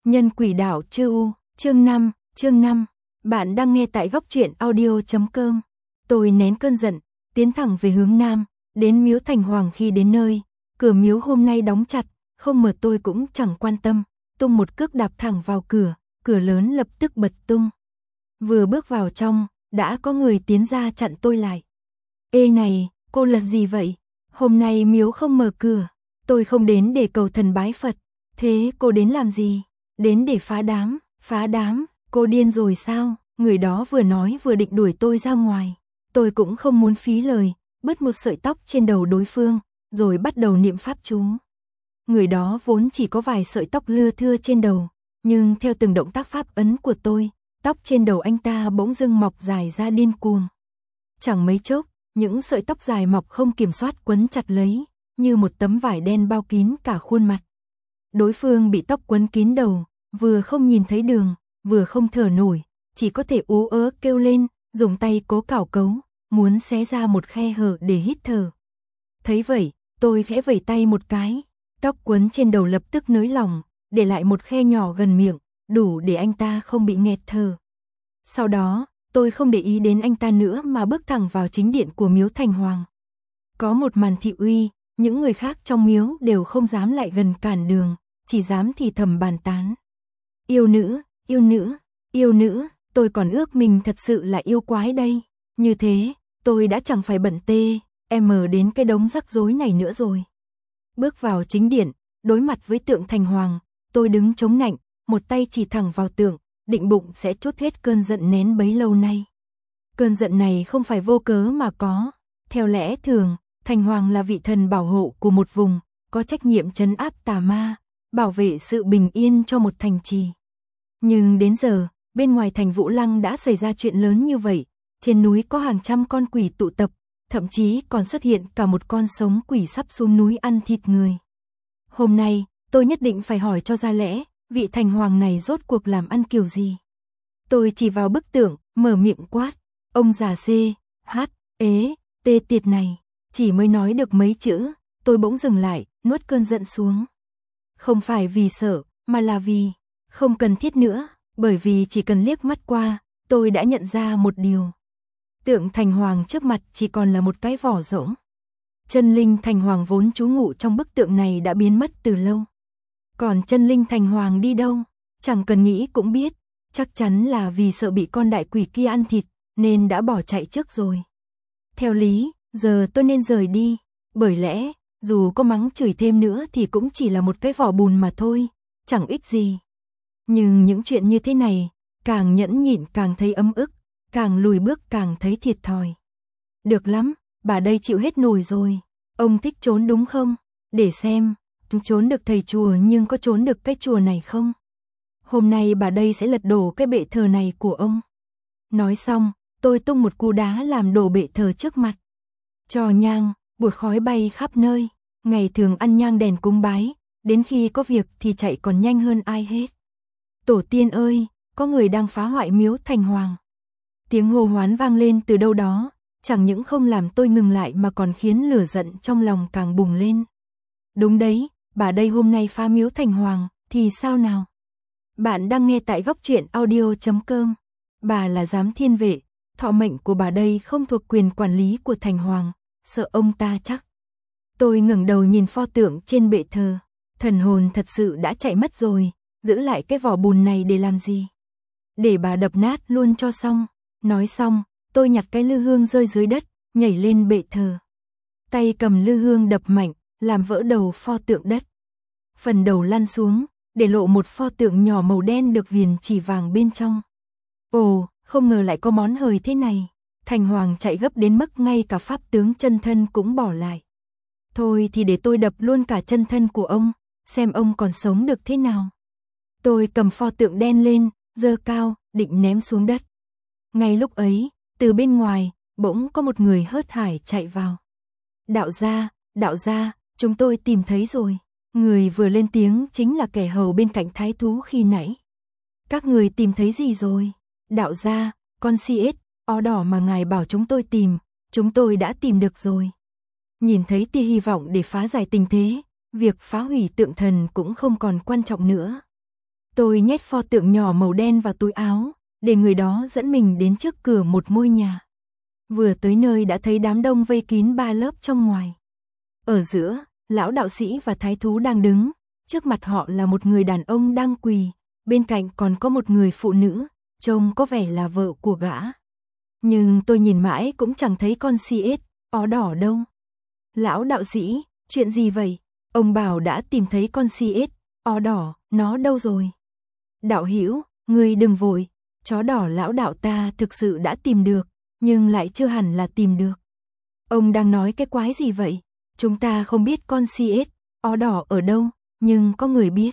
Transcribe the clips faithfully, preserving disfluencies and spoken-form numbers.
Nhân quỷ đạo chư U, chương năm, chương năm. Bạn đang nghe tại góc truyện audio chấm com. Tôi nén cơn giận, tiến thẳng về hướng nam, đến miếu Thành Hoàng. Khi đến nơi, cửa miếu hôm nay đóng chặt, không mở tôi cũng chẳng quan tâm, tung một cước đạp thẳng vào cửa, cửa lớn lập tức bật tung. Vừa bước vào trong, đã có người tiến ra chặn tôi lại. Ê này, cô là gì vậy? Hôm nay miếu không mở cửa, tôi không đến để cầu thần bái Phật. Thế cô đến làm gì? Đến để phá đám, phá đám, cô điên rồi sao? Người đó vừa nói vừa định đuổi tôi ra ngoài. Tôi cũng không muốn phí lời, bứt một sợi tóc trên đầu đối phương, rồi bắt đầu niệm pháp chú. Người đó vốn chỉ có vài sợi tóc lưa thưa trên đầu, nhưng theo từng động tác pháp ấn của tôi, tóc trên đầu anh ta bỗng dưng mọc dài ra điên cuồng. Chẳng mấy chốc, những sợi tóc dài mọc không kiểm soát quấn chặt lấy, như một tấm vải đen bao kín cả khuôn mặt. Đối phương bị tóc quấn kín đầu, vừa không nhìn thấy đường, vừa không thở nổi, chỉ có thể ú ớ kêu lên, dùng tay cố cào cấu, muốn xé ra một khe hở để hít thở. Thấy vậy, tôi khẽ vẩy tay một cái, tóc quấn trên đầu lập tức nới lỏng, để lại một khe nhỏ gần miệng, đủ để anh ta không bị nghẹt thở. Sau đó, tôi không để ý đến anh ta nữa mà bước thẳng vào chính điện của miếu Thành Hoàng. Có một màn thị uy, những người khác trong miếu đều không dám lại gần cản đường, chỉ dám thì thầm bàn tán. Yêu nữ, yêu nữ, yêu nữ, tôi còn ước mình thật sự là yêu quái đây. Như thế, tôi đã chẳng phải bận tê, em đến cái đống rắc rối này nữa rồi. Bước vào chính điện, đối mặt với tượng Thành Hoàng, tôi đứng chống nạnh, một tay chỉ thẳng vào tượng, định bụng sẽ trút hết cơn giận nén bấy lâu nay. Cơn giận này không phải vô cớ mà có. Theo lẽ thường, Thành Hoàng là vị thần bảo hộ của một vùng, có trách nhiệm trấn áp tà ma, bảo vệ sự bình yên cho một thành trì. Nhưng đến giờ, bên ngoài thành Vũ Lăng đã xảy ra chuyện lớn như vậy, trên núi có hàng trăm con quỷ tụ tập, thậm chí còn xuất hiện cả một con sống quỷ sắp xuống núi ăn thịt người. Hôm nay, tôi nhất định phải hỏi cho ra lẽ, vị Thành Hoàng này rốt cuộc làm ăn kiểu gì? Tôi chỉ vào bức tượng, mở miệng quát, ông già C, H, ế, tê tiệt này. Chỉ mới nói được mấy chữ, tôi bỗng dừng lại, nuốt cơn giận xuống. Không phải vì sợ, mà là vì không cần thiết nữa, bởi vì chỉ cần liếc mắt qua, tôi đã nhận ra một điều. Tượng Thành Hoàng trước mặt chỉ còn là một cái vỏ rỗng. Chân linh Thành Hoàng vốn trú ngụ trong bức tượng này đã biến mất từ lâu. Còn chân linh Thành Hoàng đi đâu? Chẳng cần nghĩ cũng biết, chắc chắn là vì sợ bị con đại quỷ kia ăn thịt, nên đã bỏ chạy trước rồi. Theo lý, giờ tôi nên rời đi, bởi lẽ, dù có mắng chửi thêm nữa thì cũng chỉ là một cái vỏ bùn mà thôi, chẳng ích gì. Nhưng những chuyện như thế này, càng nhẫn nhịn càng thấy ấm ức, càng lùi bước càng thấy thiệt thòi. Được lắm, bà đây chịu hết nổi rồi. Ông thích trốn đúng không? Để xem, chúng trốn được thầy chùa nhưng có trốn được cái chùa này không? Hôm nay bà đây sẽ lật đổ cái bệ thờ này của ông. Nói xong, tôi tung một cú đá làm đổ bệ thờ trước mặt. Trò nhang, bụi khói bay khắp nơi, ngày thường ăn nhang đèn cúng bái, đến khi có việc thì chạy còn nhanh hơn ai hết. Tổ tiên ơi, có người đang phá hoại miếu Thành Hoàng. Tiếng hô hoán vang lên từ đâu đó, chẳng những không làm tôi ngừng lại mà còn khiến lửa giận trong lòng càng bùng lên. Đúng đấy, bà đây hôm nay phá miếu Thành Hoàng, thì sao nào? Bạn đang nghe tại góc truyện audio chấm com. Bà là giám thiên vệ, thọ mệnh của bà đây không thuộc quyền quản lý của Thành Hoàng, sợ ông ta chắc. Tôi ngẩng đầu nhìn pho tượng trên bệ thờ, thần hồn thật sự đã chạy mất rồi, giữ lại cái vỏ bùn này để làm gì? Để bà đập nát luôn cho xong. Nói xong, tôi nhặt cái lư hương rơi dưới đất, nhảy lên bệ thờ. Tay cầm lư hương đập mạnh, làm vỡ đầu pho tượng đất. Phần đầu lăn xuống, để lộ một pho tượng nhỏ màu đen được viền chỉ vàng bên trong. Ồ, không ngờ lại có món hời thế này. Thành Hoàng chạy gấp đến mức ngay cả pháp tướng chân thân cũng bỏ lại. Thôi thì để tôi đập luôn cả chân thân của ông, xem ông còn sống được thế nào. Tôi cầm pho tượng đen lên, giơ cao, định ném xuống đất. Ngay lúc ấy, từ bên ngoài, bỗng có một người hớt hải chạy vào. Đạo gia, đạo gia, chúng tôi tìm thấy rồi. Người vừa lên tiếng chính là kẻ hầu bên cạnh thái thú khi nãy. Các người tìm thấy gì rồi? Đạo gia, con xê ét, ó đỏ mà ngài bảo chúng tôi tìm, chúng tôi đã tìm được rồi. Nhìn thấy tia hy vọng để phá giải tình thế, việc phá hủy tượng thần cũng không còn quan trọng nữa. Tôi nhét pho tượng nhỏ màu đen vào túi áo, để người đó dẫn mình đến trước cửa một ngôi nhà. Vừa tới nơi đã thấy đám đông vây kín ba lớp trong ngoài. Ở giữa, lão đạo sĩ và thái thú đang đứng, trước mặt họ là một người đàn ông đang quỳ, bên cạnh còn có một người phụ nữ, trông có vẻ là vợ của gã. Nhưng tôi nhìn mãi cũng chẳng thấy con xê ét ó đỏ đâu. Lão đạo sĩ, chuyện gì vậy? Ông bảo đã tìm thấy con xê ét ó đỏ, nó đâu rồi? Đạo hữu, ngươi đừng vội, chó đỏ lão đạo ta thực sự đã tìm được, nhưng lại chưa hẳn là tìm được. Ông đang nói cái quái gì vậy? Chúng ta không biết con xê ét ó đỏ ở đâu, nhưng có người biết.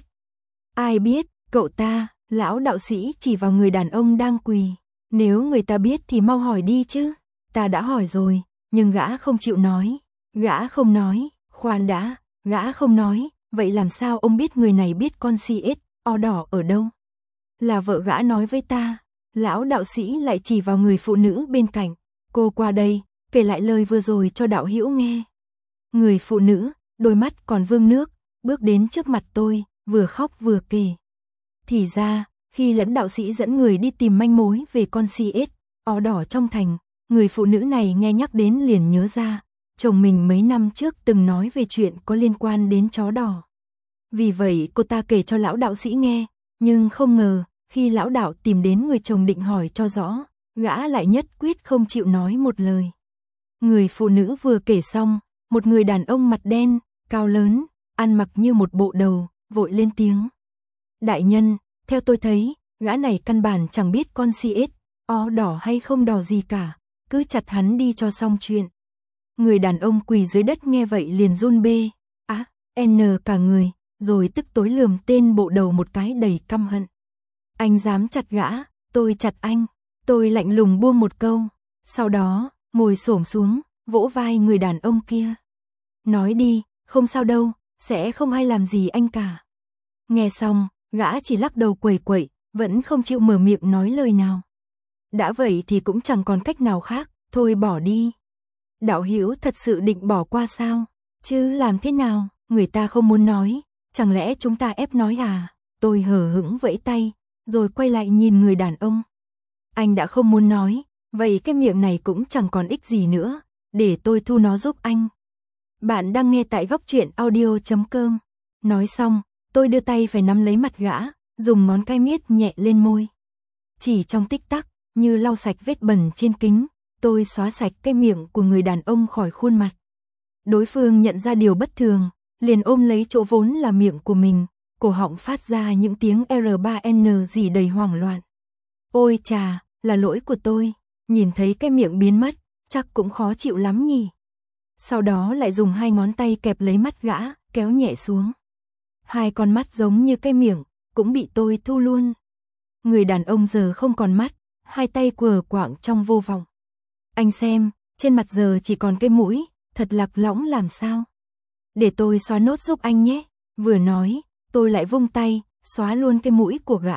Ai biết? Cậu ta. Lão đạo sĩ chỉ vào người đàn ông đang quỳ. Nếu người ta biết thì mau hỏi đi chứ. Ta đã hỏi rồi, nhưng gã không chịu nói. Gã không nói, khoan đã, gã không nói, vậy làm sao ông biết người này biết con xê ét ó đỏ ở đâu? Là vợ gã nói với ta. Lão đạo sĩ lại chỉ vào người phụ nữ bên cạnh. Cô qua đây, kể lại lời vừa rồi cho đạo hữu nghe. Người phụ nữ, đôi mắt còn vương nước, bước đến trước mặt tôi, vừa khóc vừa kể. Thì ra, khi lẫn đạo sĩ dẫn người đi tìm manh mối về con xê ét ó đỏ trong thành, người phụ nữ này nghe nhắc đến liền nhớ ra, chồng mình mấy năm trước từng nói về chuyện có liên quan đến chó đỏ. Vì vậy cô ta kể cho lão đạo sĩ nghe, nhưng không ngờ, khi lão đạo tìm đến người chồng định hỏi cho rõ, gã lại nhất quyết không chịu nói một lời. Người phụ nữ vừa kể xong, một người đàn ông mặt đen, cao lớn, ăn mặc như một bộ đầu, vội lên tiếng. Đại nhân, theo tôi thấy, gã này căn bản chẳng biết con xê ét ó đỏ hay không đỏ gì cả, cứ chặt hắn đi cho xong chuyện. Người đàn ông quỳ dưới đất nghe vậy liền run bê, á, à, n cả người, rồi tức tối lườm tên bộ đầu một cái đầy căm hận. Anh dám chặt gã, tôi chặt anh. Tôi lạnh lùng buông một câu, sau đó, ngồi xổm xuống, vỗ vai người đàn ông kia. Nói đi, không sao đâu, sẽ không ai làm gì anh cả. Nghe xong, gã chỉ lắc đầu quẩy quẩy, vẫn không chịu mở miệng nói lời nào. Đã vậy thì cũng chẳng còn cách nào khác, thôi bỏ đi. Đạo hữu thật sự định bỏ qua sao? Chứ làm thế nào, người ta không muốn nói, chẳng lẽ chúng ta ép nói à? Tôi hờ hững vẫy tay, rồi quay lại nhìn người đàn ông. Anh đã không muốn nói, vậy cái miệng này cũng chẳng còn ích gì nữa, để tôi thu nó giúp anh. Bạn đang nghe tại góc truyện audio chấm com. Nói xong, tôi đưa tay phải nắm lấy mặt gã, dùng ngón cái miết nhẹ lên môi. Chỉ trong tích tắc, như lau sạch vết bẩn trên kính, tôi xóa sạch cái miệng của người đàn ông khỏi khuôn mặt. Đối phương nhận ra điều bất thường, liền ôm lấy chỗ vốn là miệng của mình, cổ họng phát ra những tiếng R ba N gì đầy hoảng loạn. Ôi chà, là lỗi của tôi, nhìn thấy cái miệng biến mất, chắc cũng khó chịu lắm nhỉ. Sau đó lại dùng hai ngón tay kẹp lấy mắt gã, kéo nhẹ xuống. Hai con mắt giống như cái miệng, cũng bị tôi thu luôn. Người đàn ông giờ không còn mắt, hai tay quờ quạng trong vô vọng. Anh xem, trên mặt giờ chỉ còn cái mũi, thật lạc lõng làm sao. Để tôi xóa nốt giúp anh nhé. Vừa nói, tôi lại vung tay, xóa luôn cái mũi của gã.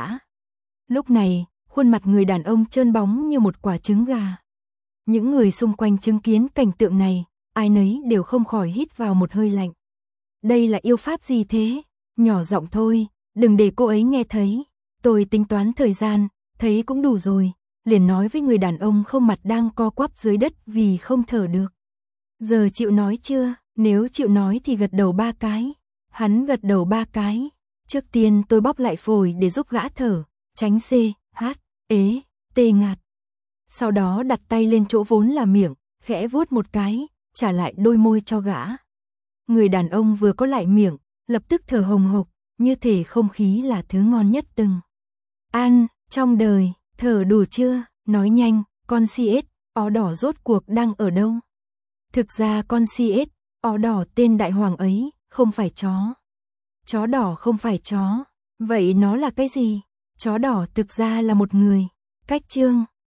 Lúc này, khuôn mặt người đàn ông trơn bóng như một quả trứng gà. Những người xung quanh chứng kiến cảnh tượng này, ai nấy đều không khỏi hít vào một hơi lạnh. Đây là yêu pháp gì thế? Nhỏ giọng thôi, đừng để cô ấy nghe thấy. Tôi tính toán thời gian, thấy cũng đủ rồi, liền nói với người đàn ông không mặt đang co quắp dưới đất vì không thở được. Giờ chịu nói chưa? Nếu chịu nói thì gật đầu ba cái. Hắn gật đầu ba cái. Trước tiên tôi bóp lại phổi để giúp gã thở, tránh C, H, ế, tê ngạt. Sau đó đặt tay lên chỗ vốn là miệng, khẽ vuốt một cái, trả lại đôi môi cho gã. Người đàn ông vừa có lại miệng, lập tức thở hồng hộc, như thể không khí là thứ ngon nhất từng. An, trong đời, thở đủ chưa? Nói nhanh, con xê ét ó đỏ rốt cuộc đang ở đâu? Thực ra con xê ét ó đỏ tên đại hoàng ấy, không phải chó. Chó đỏ không phải chó. Vậy nó là cái gì? Chó đỏ thực ra là một người. Cách chương